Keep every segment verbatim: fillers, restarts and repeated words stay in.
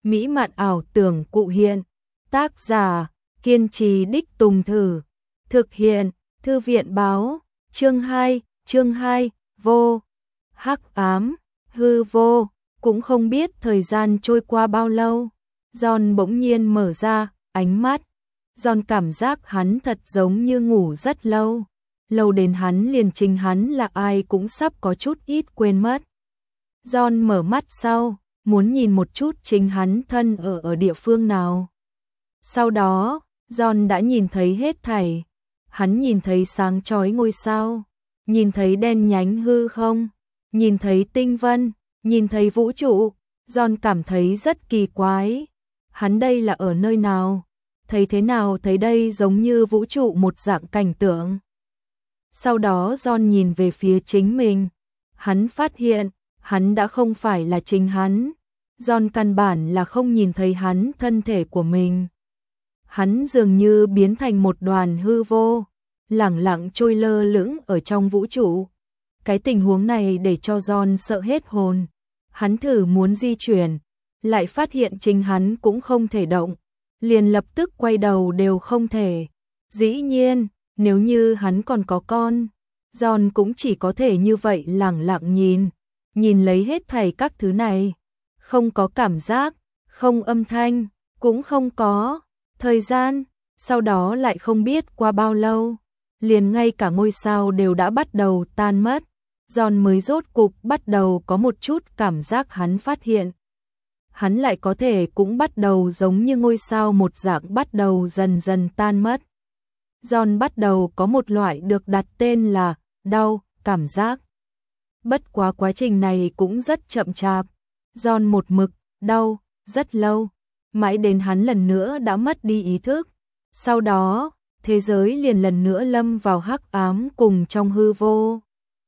mỹ mạn ảo tưởng cụ hiện. Tác giả, kiên trì đích tùng thử. Thực hiện, thư viện báo. Chương hai, chương hai, vô. Hắc ám, hư vô, cũng không biết thời gian trôi qua bao lâu. John bỗng nhiên mở ra, ánh mắt. John cảm giác hắn thật giống như ngủ rất lâu. Lâu đến hắn liền chính hắn là ai cũng sắp có chút ít quên mất. John mở mắt sau, muốn nhìn một chút chính hắn thân ở ở địa phương nào. Sau đó, John đã nhìn thấy hết thảy. Hắn nhìn thấy sáng chói ngôi sao, nhìn thấy đen nhánh hư không, nhìn thấy tinh vân, nhìn thấy vũ trụ. John cảm thấy rất kỳ quái. Hắn đây là ở nơi nào? Thấy thế nào thấy đây giống như vũ trụ một dạng cảnh tượng. Sau đó John nhìn về phía chính mình. Hắn phát hiện, hắn đã không phải là chính hắn. John căn bản là không nhìn thấy hắn thân thể của mình. Hắn dường như biến thành một đoàn hư vô, lẳng lặng trôi lơ lửng ở trong vũ trụ. Cái tình huống này để cho John sợ hết hồn. Hắn thử muốn di chuyển, lại phát hiện chính hắn cũng không thể động. Liền lập tức quay đầu đều không thể. Dĩ nhiên, nếu như hắn còn có con, John cũng chỉ có thể như vậy lẳng lặng nhìn, nhìn lấy hết thảy các thứ này. Không có cảm giác, không âm thanh, cũng không có thời gian. Sau đó lại không biết qua bao lâu, liền ngay cả ngôi sao đều đã bắt đầu tan mất. John mới rốt cục bắt đầu có một chút cảm giác hắn phát hiện. Hắn lại có thể cũng bắt đầu giống như ngôi sao một dạng bắt đầu dần dần tan mất. John bắt đầu có một loại được đặt tên là đau cảm giác. Bất quá quá trình này cũng rất chậm chạp. John một mực đau rất lâu, mãi đến hắn lần nữa đã mất đi ý thức. Sau đó, thế giới liền lần nữa lâm vào hắc ám cùng trong hư vô.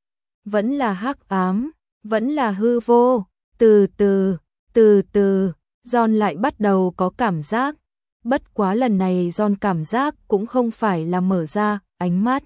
Vẫn là hắc ám, vẫn là hư vô. Từ từ, từ từ, John lại bắt đầu có cảm giác. Bất quá lần này John cảm giác cũng không phải là mở ra ánh mắt,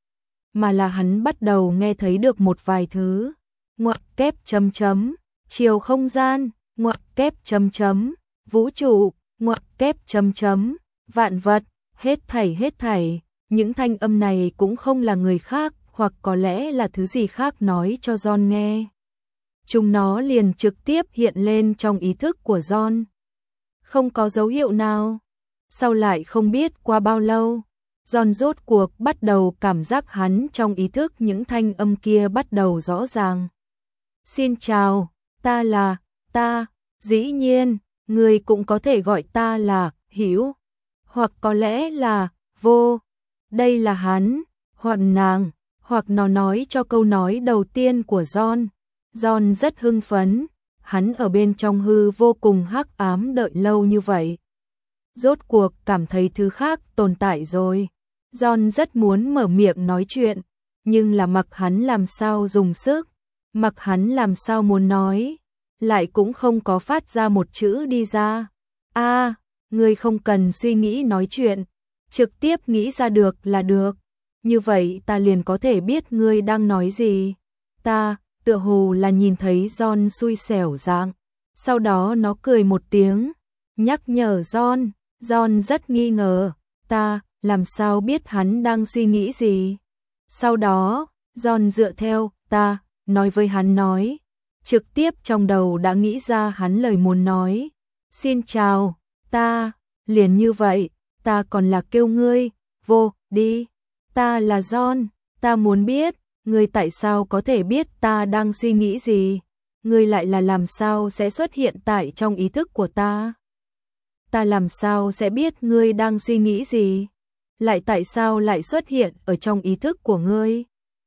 mà là hắn bắt đầu nghe thấy được một vài thứ. Ngoặc kép chấm chấm, chiều không gian, ngoặc kép chấm chấm, vũ trụ, ngoặc kép chấm chấm, vạn vật, hết thảy hết thảy. Những thanh âm này cũng không là người khác, hoặc có lẽ là thứ gì khác nói cho John nghe. Chúng nó liền trực tiếp hiện lên trong ý thức của John. Không có dấu hiệu nào. Sau lại không biết qua bao lâu, John rốt cuộc bắt đầu cảm giác hắn trong ý thức những thanh âm kia bắt đầu rõ ràng. Xin chào, ta là, ta, dĩ nhiên, người cũng có thể gọi ta là Hữu, hoặc có lẽ là Vô. Đây là hắn, hoặc nàng, hoặc nó nói cho câu nói đầu tiên của John. John rất hưng phấn, hắn ở bên trong hư vô cùng hắc ám đợi lâu như vậy. Rốt cuộc cảm thấy thứ khác tồn tại rồi. John rất muốn mở miệng nói chuyện, nhưng là mặc hắn làm sao dùng sức, mặc hắn làm sao muốn nói, lại cũng không có phát ra một chữ đi ra. A, à, ngươi không cần suy nghĩ nói chuyện, trực tiếp nghĩ ra được là được. Như vậy ta liền có thể biết ngươi đang nói gì. Ta, tựa hồ là nhìn thấy John xui xẻo dạng. Sau đó nó cười một tiếng, nhắc nhở John. John rất nghi ngờ, ta, làm sao biết hắn đang suy nghĩ gì. Sau đó, John dựa theo, ta, nói với hắn nói. Trực tiếp trong đầu đã nghĩ ra hắn lời muốn nói. Xin chào, ta, liền như vậy, ta còn là kêu ngươi, Vô, đi. Ta là John, ta muốn biết, ngươi tại sao có thể biết ta đang suy nghĩ gì? Ngươi lại là làm sao sẽ xuất hiện tại trong ý thức của ta? Ta làm sao sẽ biết ngươi đang suy nghĩ gì? Lại tại sao lại xuất hiện ở trong ý thức của ngươi?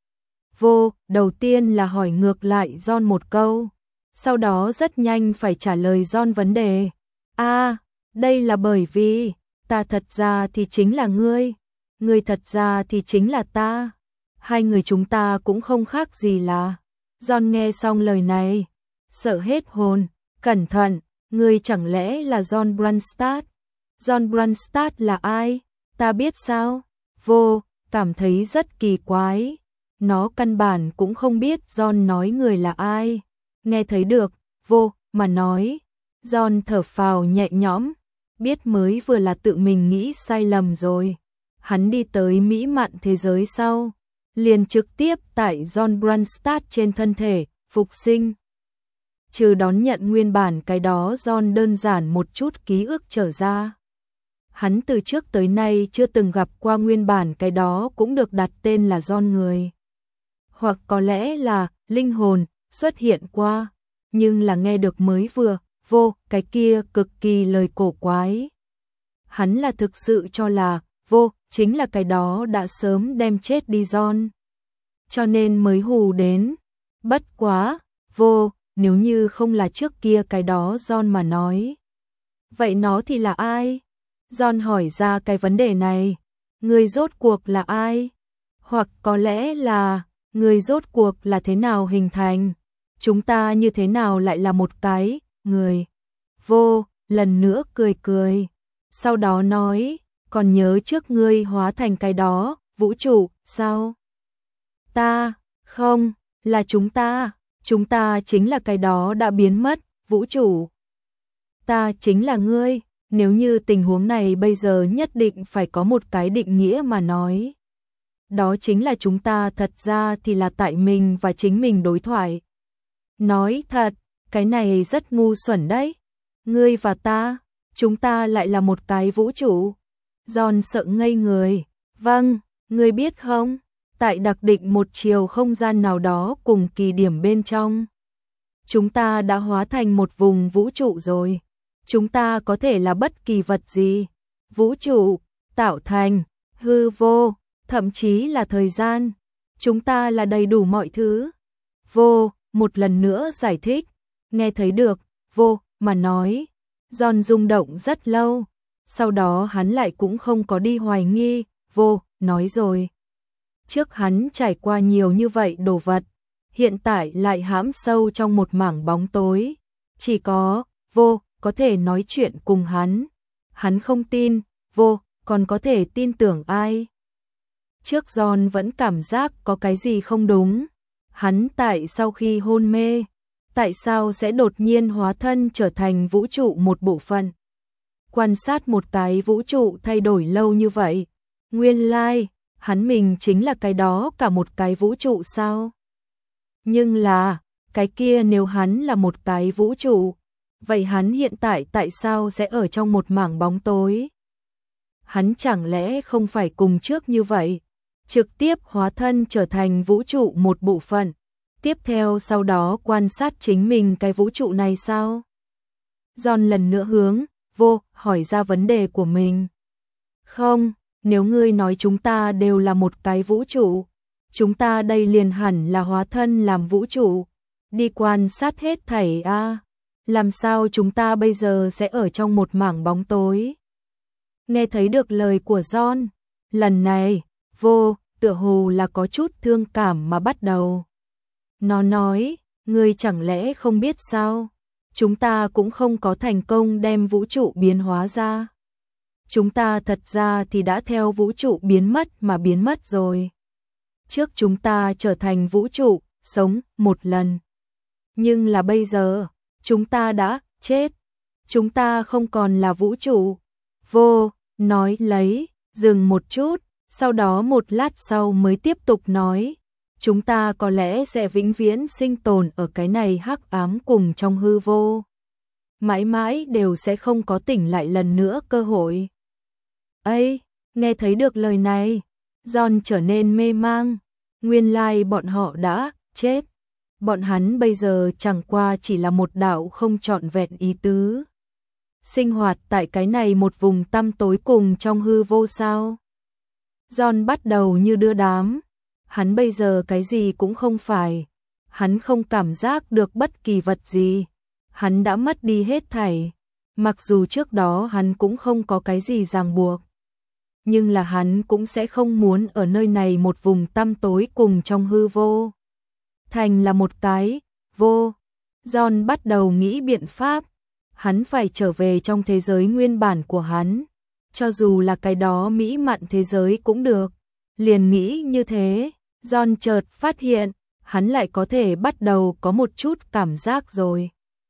Vô, đầu tiên là hỏi ngược lại John một câu, sau đó rất nhanh phải trả lời John vấn đề. A, à, đây là bởi vì, ta thật ra thì chính là ngươi, ngươi thật ra thì chính là ta. Hai người chúng ta cũng không khác gì là. John nghe xong lời này, sợ hết hồn, cẩn thận, ngươi chẳng lẽ là John Brunstad? John Brunstad là ai? Ta biết sao? Vô, cảm thấy rất kỳ quái. Nó căn bản cũng không biết John nói người là ai. Nghe thấy được, Vô, mà nói. John thở phào nhẹ nhõm, biết mới vừa là tự mình nghĩ sai lầm rồi. Hắn đi tới mỹ mạn thế giới sau, liền trực tiếp tại John Brunstad trên thân thể, phục sinh. Trừ đón nhận nguyên bản cái đó John đơn giản một chút ký ức trở ra. Hắn từ trước tới nay chưa từng gặp qua nguyên bản cái đó cũng được đặt tên là John người. Hoặc có lẽ là linh hồn xuất hiện qua, nhưng là nghe được mới vừa, vô, cái kia cực kỳ lời cổ quái. Hắn là thực sự cho là vô, chính là cái đó đã sớm đem chết đi John. Cho nên mới hù đến. Bất quá, vô, nếu như không là trước kia cái đó John mà nói. Vậy nó thì là ai? John hỏi ra cái vấn đề này. Người rốt cuộc là ai? Hoặc có lẽ là, người rốt cuộc là thế nào hình thành? Chúng ta như thế nào lại là một cái, người? Vô, lần nữa cười cười. Sau đó nói, còn nhớ trước ngươi hóa thành cái đó, vũ trụ, sao? Ta, không, là chúng ta, chúng ta chính là cái đó đã biến mất, vũ trụ. Ta chính là ngươi, nếu như tình huống này bây giờ nhất định phải có một cái định nghĩa mà nói. Đó chính là chúng ta thật ra thì là tại mình và chính mình đối thoại. Nói thật, cái này rất ngu xuẩn đấy. Ngươi và ta, chúng ta lại là một cái vũ trụ. John sợ ngây người. Vâng, ngươi biết không? Tại đặc định một chiều không gian nào đó cùng kỳ điểm bên trong. Chúng ta đã hóa thành một vùng vũ trụ rồi. Chúng ta có thể là bất kỳ vật gì. Vũ trụ, tạo thành, hư vô, thậm chí là thời gian. Chúng ta là đầy đủ mọi thứ. Vô, một lần nữa giải thích. Nghe thấy được, vô, mà nói. John rung động rất lâu. Sau đó hắn lại cũng không có đi hoài nghi. Vô, nói rồi. Trước hắn trải qua nhiều như vậy đồ vật. Hiện tại lại hãm sâu trong một mảng bóng tối. Chỉ có, vô, có thể nói chuyện cùng hắn. Hắn không tin, vô, còn có thể tin tưởng ai. Trước John vẫn cảm giác có cái gì không đúng. Hắn tại sau khi hôn mê, tại sao sẽ đột nhiên hóa thân trở thành vũ trụ một bộ phận. Quan sát một cái vũ trụ thay đổi lâu như vậy. Nguyên lai, hắn mình chính là cái đó cả một cái vũ trụ sao? Nhưng là, cái kia nếu hắn là một cái vũ trụ, vậy hắn hiện tại tại sao sẽ ở trong một mảng bóng tối? Hắn chẳng lẽ không phải cùng trước như vậy, trực tiếp hóa thân trở thành vũ trụ một bộ phận, tiếp theo sau đó quan sát chính mình cái vũ trụ này sao? John lần nữa hướng, vô, hỏi ra vấn đề của mình. Không, nếu ngươi nói chúng ta đều là một cái vũ trụ, chúng ta đây liền hẳn là hóa thân làm vũ trụ, đi quan sát hết thảy a. À. Làm sao chúng ta bây giờ sẽ ở trong một mảng bóng tối? Nghe thấy được lời của John, lần này, vô, tựa hồ là có chút thương cảm mà bắt đầu. Nó nói, ngươi chẳng lẽ không biết sao? Chúng ta cũng không có thành công đem vũ trụ biến hóa ra. Chúng ta thật ra thì đã theo vũ trụ biến mất mà biến mất rồi. Trước chúng ta trở thành vũ trụ, sống một lần. Nhưng là bây giờ, chúng ta đã chết. Chúng ta không còn là vũ trụ. Vô, nói lấy, dừng một chút, sau đó một lát sau mới tiếp tục nói. Chúng ta có lẽ sẽ vĩnh viễn sinh tồn ở cái này hắc ám cùng trong hư vô. Mãi mãi đều sẽ không có tỉnh lại lần nữa cơ hội. Ây, nghe thấy được lời này, John trở nên mê mang. Nguyên lai bọn họ đã chết. Bọn hắn bây giờ chẳng qua chỉ là một đạo không trọn vẹn ý tứ. Sinh hoạt tại cái này một vùng tăm tối cùng trong hư vô sao. John bắt đầu như đưa đám. Hắn bây giờ cái gì cũng không phải. Hắn không cảm giác được bất kỳ vật gì. Hắn đã mất đi hết thảy. Mặc dù trước đó hắn cũng không có cái gì ràng buộc. Nhưng là hắn cũng sẽ không muốn ở nơi này một vùng tăm tối cùng trong hư vô. Thành là một cái, vô. John bắt đầu nghĩ biện pháp. Hắn phải trở về trong thế giới nguyên bản của hắn. Cho dù là cái đó mỹ mặn thế giới cũng được. Liền nghĩ như thế, John chợt phát hiện, hắn lại có thể bắt đầu có một chút cảm giác rồi.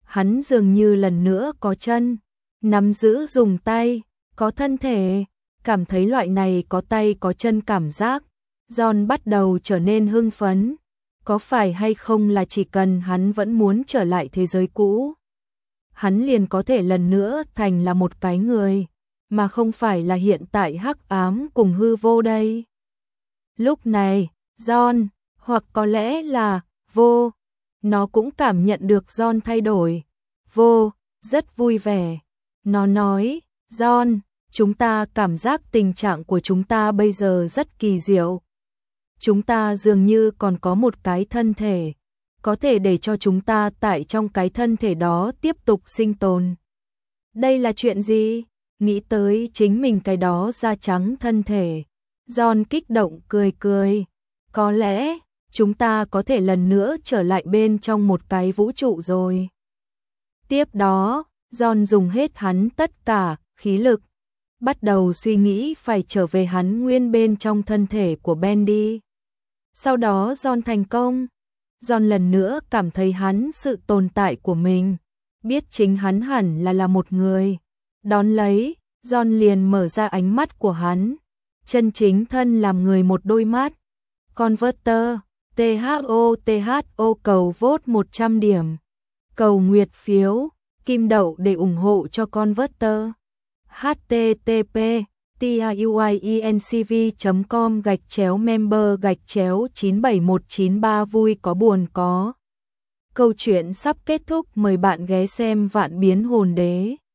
Hắn dường như lần nữa có chân, nắm giữ dùng tay, có thân thể, cảm thấy loại này có tay có chân cảm giác. John bắt đầu trở nên hưng phấn. Có phải hay không là chỉ cần hắn vẫn muốn trở lại thế giới cũ, hắn liền có thể lần nữa thành là một cái người, mà không phải là hiện tại hắc ám cùng hư vô đây. Lúc này, John, hoặc có lẽ là vô, nó cũng cảm nhận được John thay đổi. Vô, rất vui vẻ. Nó nói, John, chúng ta cảm giác tình trạng của chúng ta bây giờ rất kỳ diệu. Chúng ta dường như còn có một cái thân thể, có thể để cho chúng ta tại trong cái thân thể đó tiếp tục sinh tồn. Đây là chuyện gì? Nghĩ tới chính mình cái đó da trắng thân thể. John kích động cười cười. Có lẽ, chúng ta có thể lần nữa trở lại bên trong một cái vũ trụ rồi. Tiếp đó, John dùng hết hắn tất cả khí lực, bắt đầu suy nghĩ phải trở về hắn nguyên bên trong thân thể của Bendy. Sau đó John thành công. John lần nữa cảm thấy hắn sự tồn tại của mình, biết chính hắn hẳn là là một người. Đón lấy, John liền mở ra ánh mắt của hắn, chân chính thân làm người một đôi mắt. Converter, tê hát o tê hát o cầu vote một trăm điểm. Cầu nguyệt phiếu, kim đậu để ủng hộ cho Converter. http tiuiencv chấm com gạch chéo member gạch chéo chín bảy một chín ba vui có buồn có. Câu chuyện sắp kết thúc, mời bạn ghé xem Vạn Biến Hồn Đế.